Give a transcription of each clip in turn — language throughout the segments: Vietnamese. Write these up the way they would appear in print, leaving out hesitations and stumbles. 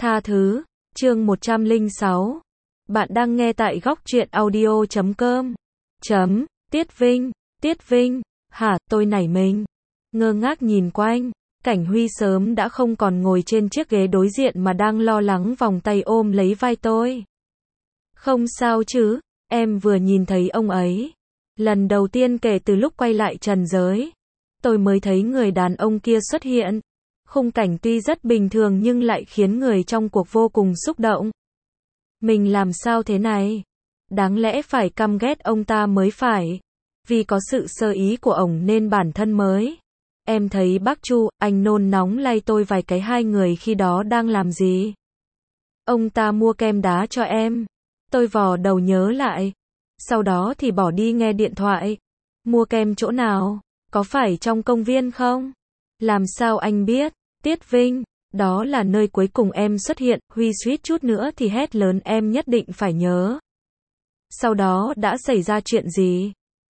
Tha thứ, chương 106. Bạn đang nghe tại góc truyện audio.com. Tiết Vinh, hả, tôi nảy mình. Ngơ ngác nhìn quanh, Cảnh Huy sớm đã không còn ngồi trên chiếc ghế đối diện mà đang lo lắng vòng tay ôm lấy vai tôi. Không sao chứ, em vừa nhìn thấy ông ấy. Lần đầu tiên kể từ lúc quay lại trần giới, tôi mới thấy người đàn ông kia xuất hiện. Khung cảnh tuy rất bình thường nhưng lại khiến người trong cuộc vô cùng xúc động. Mình làm sao thế này? Đáng lẽ phải căm ghét ông ta mới phải. Vì có sự sơ ý của ổng nên bản thân mới. Em thấy bác Chu, anh nôn nóng lay tôi vài cái, hai người khi đó đang làm gì? Ông ta mua kem đá cho em. Tôi vò đầu nhớ lại. Sau đó thì bỏ đi nghe điện thoại. Mua kem chỗ nào? Có phải trong công viên không? Làm sao anh biết? Tiết Vinh, đó là nơi cuối cùng em xuất hiện. Huy suýt chút nữa thì hét lớn, em nhất định phải nhớ. Sau đó đã xảy ra chuyện gì?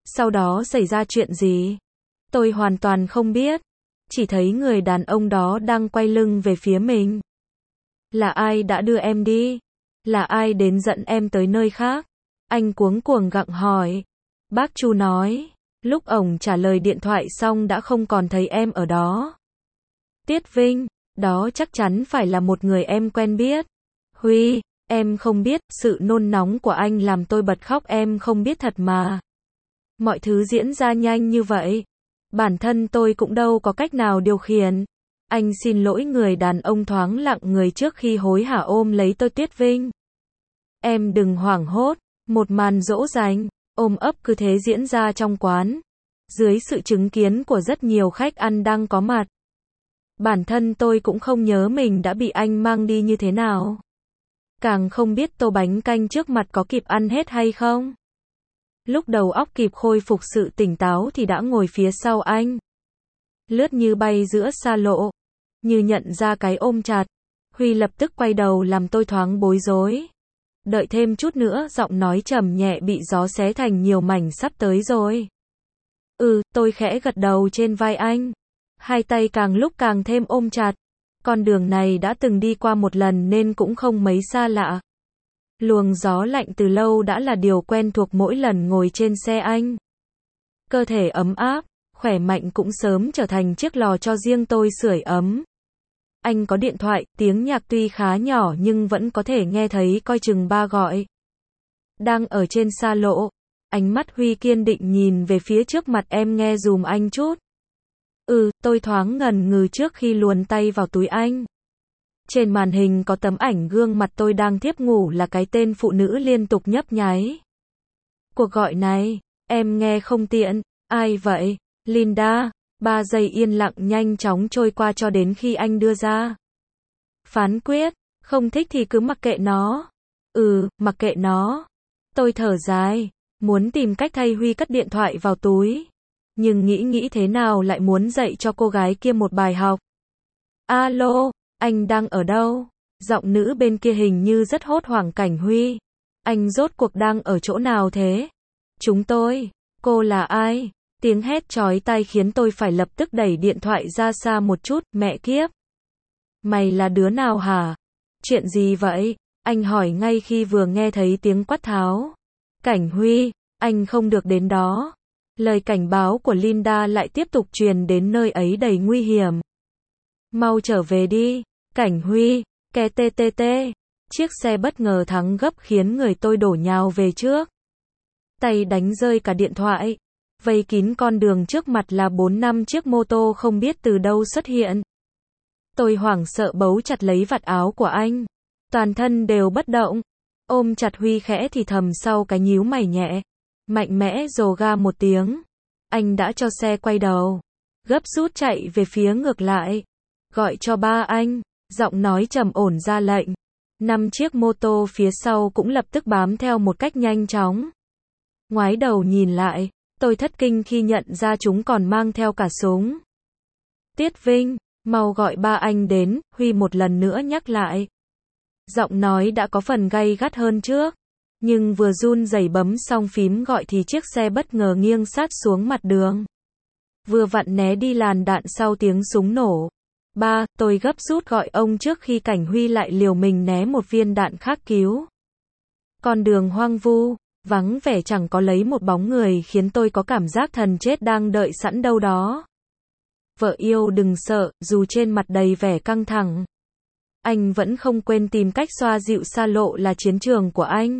Tôi hoàn toàn không biết. Chỉ thấy người đàn ông đó đang quay lưng về phía mình. Là ai đã đưa em đi? Là ai đến dẫn em tới nơi khác? Anh cuống cuồng gặng hỏi. Bác Chu nói, lúc ổng trả lời điện thoại xong đã không còn thấy em ở đó. Tiết Vinh, đó chắc chắn phải là một người em quen biết. Huy, em không biết, sự nôn nóng của anh làm tôi bật khóc, em không biết thật mà. Mọi thứ diễn ra nhanh như vậy. Bản thân tôi cũng đâu có cách nào điều khiển. Anh xin lỗi. Người đàn ông thoáng lặng người trước khi hối hả ôm lấy tôi. Tiết Vinh, em đừng hoảng hốt. Một màn dỗ dành, ôm ấp cứ thế diễn ra trong quán. Dưới sự chứng kiến của rất nhiều khách ăn đang có mặt. Bản thân tôi cũng không nhớ mình đã bị anh mang đi như thế nào. Càng không biết tô bánh canh trước mặt có kịp ăn hết hay không. Lúc đầu óc kịp khôi phục sự tỉnh táo thì đã ngồi phía sau anh. Lướt như bay giữa xa lộ. Như nhận ra cái ôm chặt. Huy lập tức quay đầu làm tôi thoáng bối rối. Đợi thêm chút nữa, giọng nói trầm nhẹ bị gió xé thành nhiều mảnh, sắp tới rồi. Tôi khẽ gật đầu trên vai anh. Hai tay càng lúc càng thêm ôm chặt. Con đường này đã từng đi qua một lần nên cũng không mấy xa lạ. Luồng gió lạnh từ lâu đã là điều quen thuộc mỗi lần ngồi trên xe anh. Cơ thể ấm áp, khỏe mạnh cũng sớm trở thành chiếc lò cho riêng tôi sưởi ấm. Anh có điện thoại, tiếng nhạc tuy khá nhỏ nhưng vẫn có thể nghe thấy coi chừng ba gọi. Đang ở trên xa lộ, ánh mắt Huy kiên định nhìn về phía trước mặt, em nghe dùm anh chút. Tôi thoáng ngần ngừ trước khi luồn tay vào túi anh. Trên màn hình có tấm ảnh gương mặt tôi đang thiếp ngủ, là cái tên phụ nữ liên tục nhấp nháy. Cuộc gọi này, em nghe không tiện. Ai vậy? Linda. 3 giây yên lặng nhanh chóng trôi qua cho đến khi anh đưa ra phán quyết. Không thích thì cứ mặc kệ nó. Mặc kệ nó. Tôi thở dài, muốn tìm cách thay Huy cất điện thoại vào túi. Nhưng nghĩ thế nào lại muốn dạy cho cô gái kia một bài học. Alo, anh đang ở đâu? Giọng nữ bên kia hình như rất hốt hoảng. Cảnh Huy, anh rốt cuộc đang ở chỗ nào thế? Chúng tôi. Cô là ai? Tiếng hét chói tai khiến tôi phải lập tức đẩy điện thoại ra xa một chút. Mẹ kiếp, mày là đứa nào hả? Chuyện gì vậy? Anh hỏi ngay khi vừa nghe thấy tiếng quát tháo. Cảnh Huy, anh không được đến đó. Lời cảnh báo của Linda lại tiếp tục truyền đến nơi ấy đầy nguy hiểm. Mau trở về đi. Cảnh Huy, Chiếc xe bất ngờ thắng gấp khiến người tôi đổ nhào về trước. Tay đánh rơi cả điện thoại. Vây kín con đường trước mặt là 4-5 chiếc mô tô không biết từ đâu xuất hiện. Tôi hoảng sợ bấu chặt lấy vạt áo của anh. Toàn thân đều bất động. Ôm chặt Huy khẽ thì thầm sau cái nhíu mày nhẹ. Mạnh mẽ rồ ga một tiếng. Anh đã cho xe quay đầu. Gấp rút chạy về phía ngược lại. Gọi cho ba anh. Giọng nói trầm ổn ra lệnh. 5 chiếc mô tô phía sau cũng lập tức bám theo một cách nhanh chóng. Ngoái đầu nhìn lại. Tôi thất kinh khi nhận ra chúng còn mang theo cả súng. Tiết Vinh, mau gọi ba anh đến. Huy một lần nữa nhắc lại. Giọng nói đã có phần gay gắt hơn trước. Nhưng vừa run rẩy bấm xong phím gọi thì chiếc xe bất ngờ nghiêng sát xuống mặt đường. Vừa vặn né đi làn đạn sau tiếng súng nổ. Ba, tôi gấp rút gọi ông trước khi Cảnh Huy lại liều mình né một viên đạn khác cứu. Con đường hoang vu, vắng vẻ chẳng có lấy một bóng người khiến tôi có cảm giác thần chết đang đợi sẵn đâu đó. Vợ yêu đừng sợ, dù trên mặt đầy vẻ căng thẳng. Anh vẫn không quên tìm cách xoa dịu xa lộ là chiến trường của anh.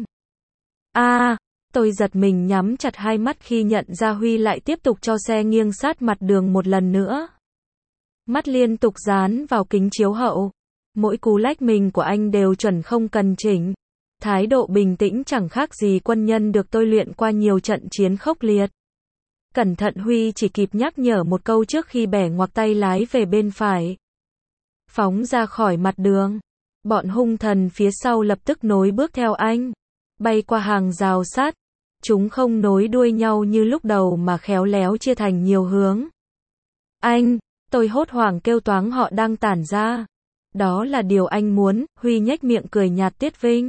Tôi giật mình nhắm chặt hai mắt khi nhận ra Huy lại tiếp tục cho xe nghiêng sát mặt đường một lần nữa. Mắt liên tục dán vào kính chiếu hậu. Mỗi cú lách mình của anh đều chuẩn không cần chỉnh. Thái độ bình tĩnh chẳng khác gì quân nhân được tôi luyện qua nhiều trận chiến khốc liệt. Cẩn thận, Huy chỉ kịp nhắc nhở một câu trước khi bẻ ngoặc tay lái về bên phải. Phóng ra khỏi mặt đường. Bọn hung thần phía sau lập tức nối bước theo anh. Bay qua hàng rào sắt. Chúng không nối đuôi nhau như lúc đầu mà khéo léo chia thành nhiều hướng. Anh, tôi hốt hoảng kêu toáng, họ đang tản ra. Đó là điều anh muốn, Huy nhếch miệng cười nhạt. Tiết Vinh.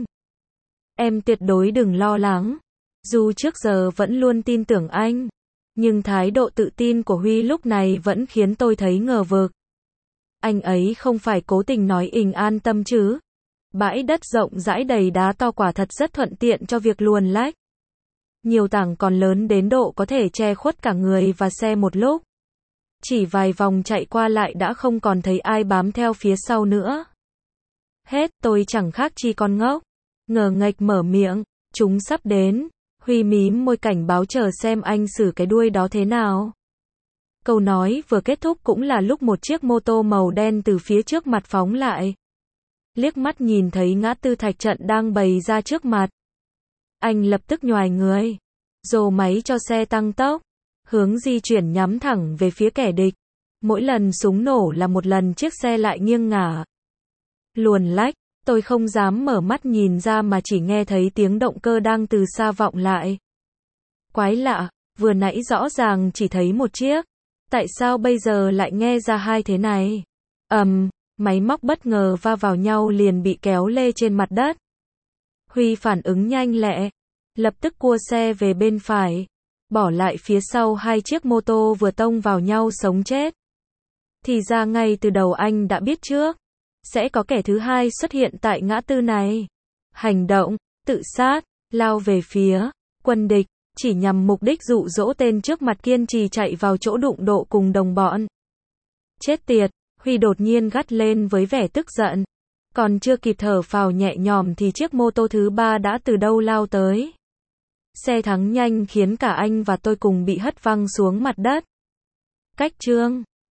Em tuyệt đối đừng lo lắng. Dù trước giờ vẫn luôn tin tưởng anh, nhưng thái độ tự tin của Huy lúc này vẫn khiến tôi thấy ngờ vực. Anh ấy không phải cố tình nói ình an tâm chứ? Bãi đất rộng rãi đầy đá to quả thật rất thuận tiện cho việc luồn lách. Nhiều tảng còn lớn đến độ có thể che khuất cả người và xe một lúc. Chỉ vài vòng chạy qua lại đã không còn thấy ai bám theo phía sau nữa. Hết, tôi chẳng khác chi con ngốc. Ngờ nghệch mở miệng, chúng sắp đến. Huy mím môi cảnh báo chờ xem anh xử cái đuôi đó thế nào. Câu nói vừa kết thúc cũng là lúc một chiếc mô tô màu đen từ phía trước mặt phóng lại. Liếc mắt nhìn thấy ngã tư thạch trận đang bày ra trước mặt. Anh lập tức nhoài người, rồ máy cho xe tăng tốc, hướng di chuyển nhắm thẳng về phía kẻ địch. Mỗi lần súng nổ là một lần chiếc xe lại nghiêng ngả. Luồn lách, tôi không dám mở mắt nhìn ra mà chỉ nghe thấy tiếng động cơ đang từ xa vọng lại. Quái lạ, vừa nãy rõ ràng chỉ thấy một chiếc. Tại sao bây giờ lại nghe ra hai thế này? Máy móc bất ngờ va vào nhau liền bị kéo lê trên mặt đất. Huy phản ứng nhanh lẹ, lập tức cua xe về bên phải, bỏ lại phía sau hai chiếc mô tô vừa tông vào nhau sống chết. Thì ra ngay từ đầu anh đã biết trước, sẽ có kẻ thứ hai xuất hiện tại ngã tư này. Hành động, tự sát, lao về phía quân địch, chỉ nhằm mục đích dụ dỗ tên trước mặt kiên trì chạy vào chỗ đụng độ cùng đồng bọn. Chết tiệt, Huy đột nhiên gắt lên với vẻ tức giận. Còn chưa kịp thở phào nhẹ nhõm thì chiếc mô tô thứ ba đã từ đâu lao tới. Xe thắng nhanh khiến cả anh và tôi cùng bị hất văng xuống mặt đất. Cách chương